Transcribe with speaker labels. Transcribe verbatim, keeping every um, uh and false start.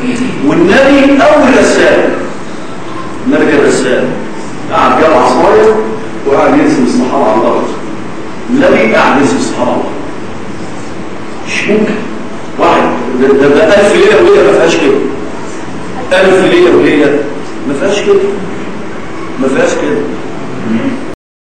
Speaker 1: والنبي أول رسالة، النبي كان رسالة قاعد جاب عصاية وقاعد يرسم الصحابة على الأرض. النبي قاعد يرسم الصحابة على الأرض. مش ممكن واحد ده, ده, ده ألف ليلة وليلة ما فيهاش كده. ألف ليلة وليلة ما فيهاش كده. ما فيهاش كده.